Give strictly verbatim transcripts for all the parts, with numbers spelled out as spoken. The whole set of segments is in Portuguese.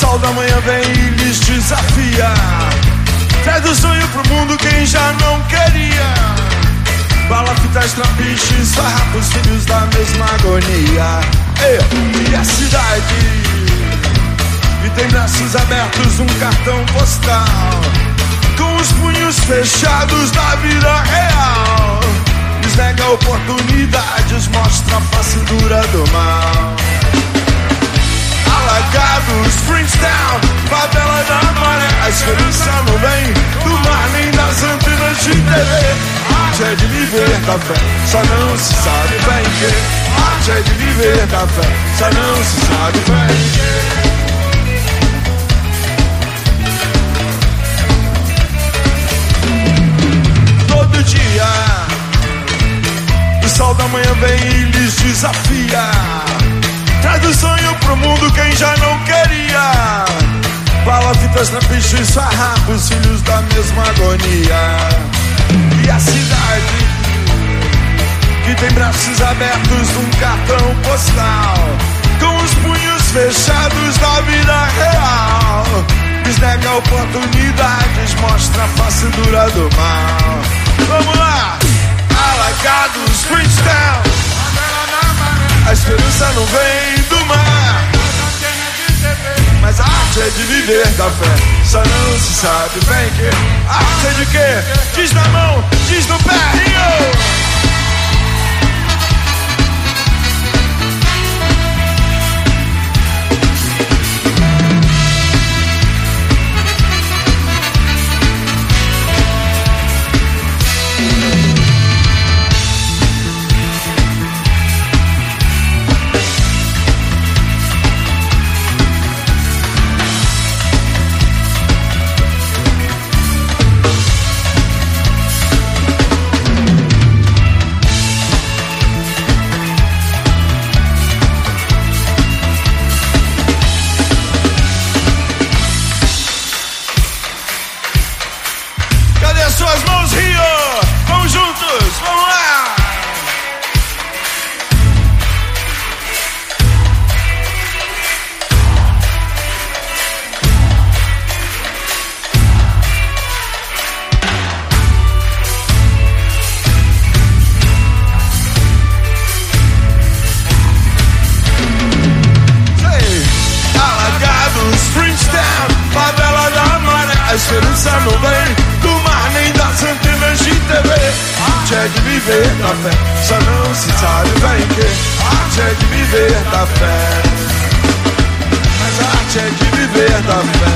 sol da manhã vem e lhes desafia. Traz do sonho pro mundo quem já não queria. Balafitas, trapiches, farrapos, filhos da mesma agonia. E a cidade que tem braços abertos, um cartão postal, com os punhos fechados da vida real. Lhes nega oportunidades, mostra a face dura do mal. Alagados, Springstown, favela da maré. A esperança não vem do mar nem das antenas de T V. Arte é de viver da fé, só não se sabe bem que. Arte é de viver da fé, só não se sabe bem que. Todo dia o sol da manhã vem e lhes desafia. Traz do sonho pro mundo quem já não queria. Balafitas, trapiches, farrapos, filhos da mesma agonia. E a cidade que tem braços abertos, um cartão postal, com os punhos fechados da vida real. Lhes nega oportunidades, mostra a face dura do mal. Vamos lá! Alagados, Springstown, a esperança não vem do mar, mas a arte é de viver da fé, só não se sabe bem que. Arte é de quê? Diz na mão, diz no pé. Rio! Suas mãos, Rio! Vamos juntos! Vamos lá! Sei! Alagados, Springstown, favela da maré. A esperança não vem nem das antenas de T V. Arte é de viver da fé, só não se sabe bem que. Arte é de viver da fé, mas a arte é de viver da fé.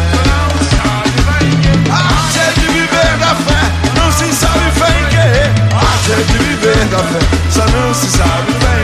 Arte é de viver da fé, não se sabe bem que. Arte é de viver da fé, só não se sabe bem.